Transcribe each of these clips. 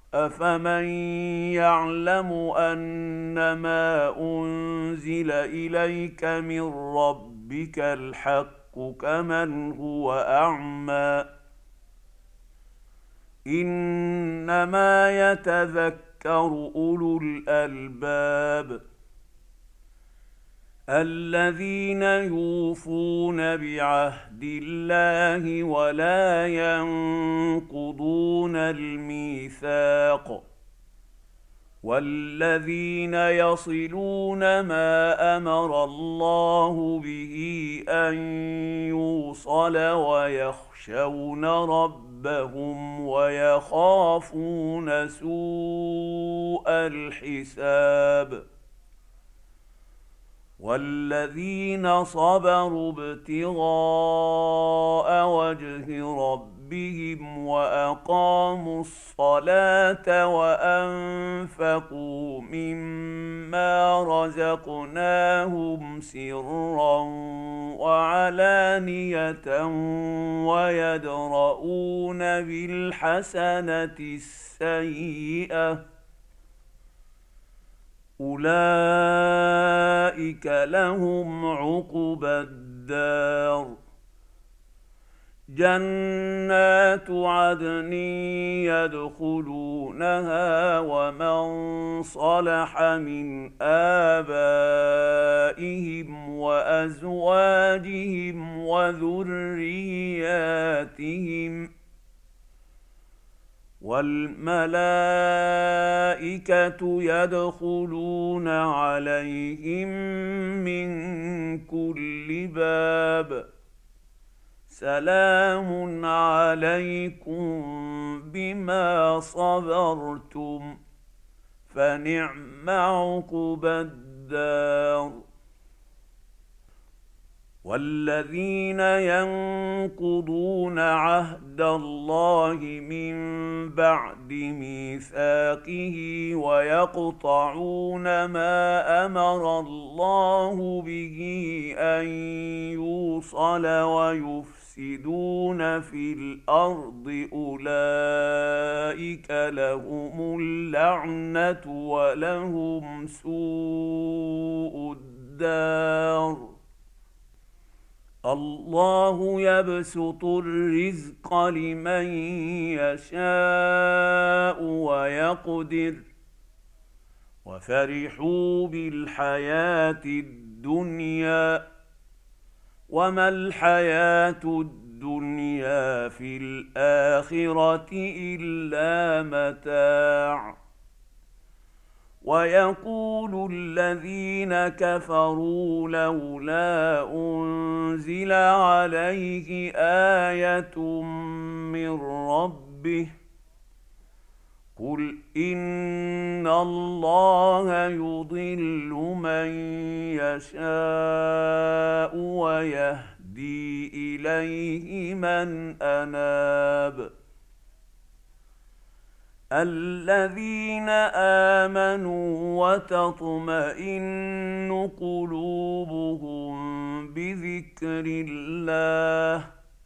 أفمن يعلم أنما أنزل إليك من ربك الحق كمن هو أعمى إنما يتذكر أولو الألباب الذين يوفون بعهد الله ولا ينقضون الميثاق والذين يصلون ما أمر الله به أن يوصل ويخشون ربهم ويخافون سوء الحساب والذين صبروا ابتغاء وجه ربهم وأقاموا الصلاة وأنفقوا مما رزقناهم سرا وعلانية ويدرؤون بالحسنة السيئة أولئك لهم عقبى الدار جنات عدن يدخلونها ومن صلح من آبائهم وأزواجهم وذرياتهم والملائكة يدخلون عليهم من كل باب سلام عليكم بما صبرتم فنعم عقبى الدار والذين ينقضون عهد الله من بعد ميثاقه ويقطعون ما أمر الله به أن يوصل ويفسدون في الأرض أولئك لهم اللعنة ولهم سوء الدار الله يبسط الرزق لمن يشاء ويقدر وفرحوا بالحياة الدنيا وما الحياة الدنيا في الآخرة إلا متاع ويقول الذين كفروا لولا أنزل عليه آية من ربه قل إن الله يضل من يشاء ويهدي إليه من أناب الذين آمنوا وتطمئن قلوبهم بذكر الله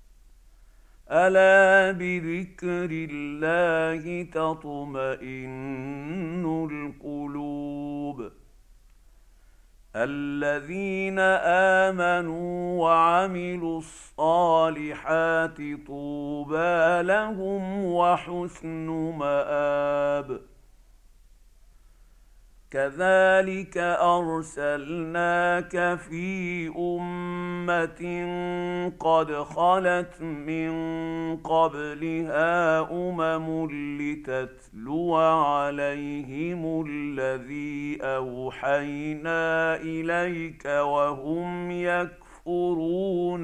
ألا بذكر الله تطمئن القلوب الذين آمنوا وعملوا الصالحات طوبى لهم وحسن مآب كذلك أرسلناك في أمة قد خلت من قبلها لتتلو عليهم الذي أوحينا إليك وهم يكفرون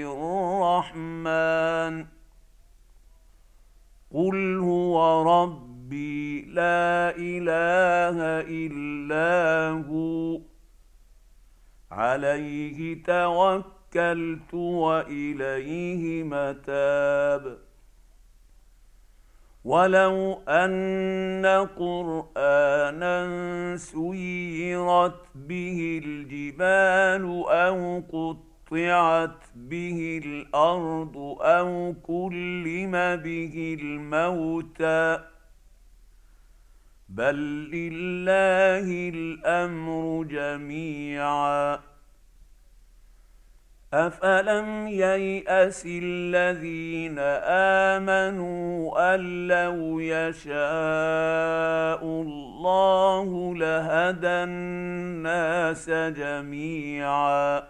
بالرحمن قل هو ربي لا إله إلا هو عليه توكلت وإليه متاب ولو أن قرآنا سيرت به الجبال أو قطعت به الأرض أو كلم به الموتى بل لله الامر جميعا. افلم ييأس الذين امنوا ان لو يشاء الله لهدى الناس جميعا.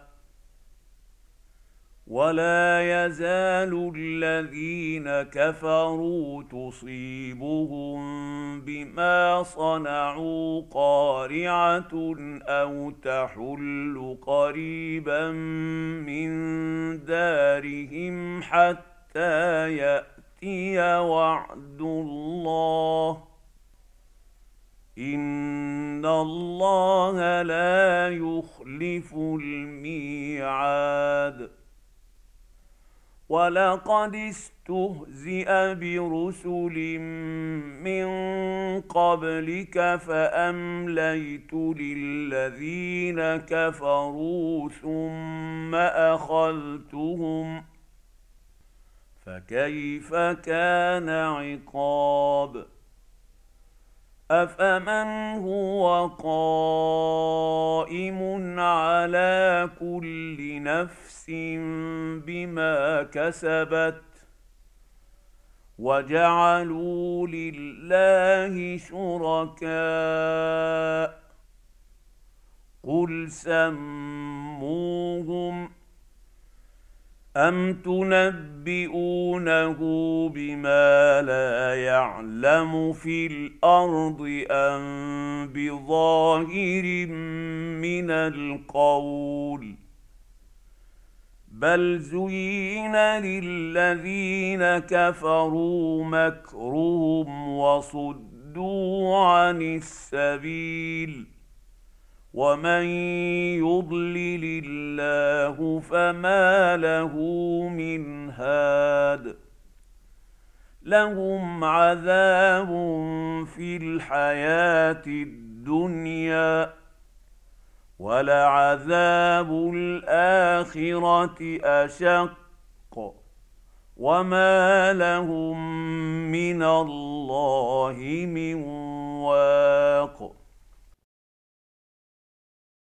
ولا يزال الذين كفروا تصيبهم بما صنعوا قارعة أو تحل قريبا من دارهم حتى يأتي وعد الله، إن الله لا يخلف الميعاد. ولقد استهزئ برسل من قبلك فأمليت للذين كفروا ثم أخذتهم، فكيف كان عقاب؟ أفمن هو قائم على كل نفس بما كسبت وجعلوا لله شركاء قل سموهم أم تنبئونه بما لا يعلم في الأرض أم بظاهر من القول؟ بل زين للذين كفروا مكرهم وصدوا عن السبيل، ومن يضلل الله فما له من هاد. لهم عذاب في الحياة الدنيا ولعذاب الآخرة أشق، وما لهم من الله من واق.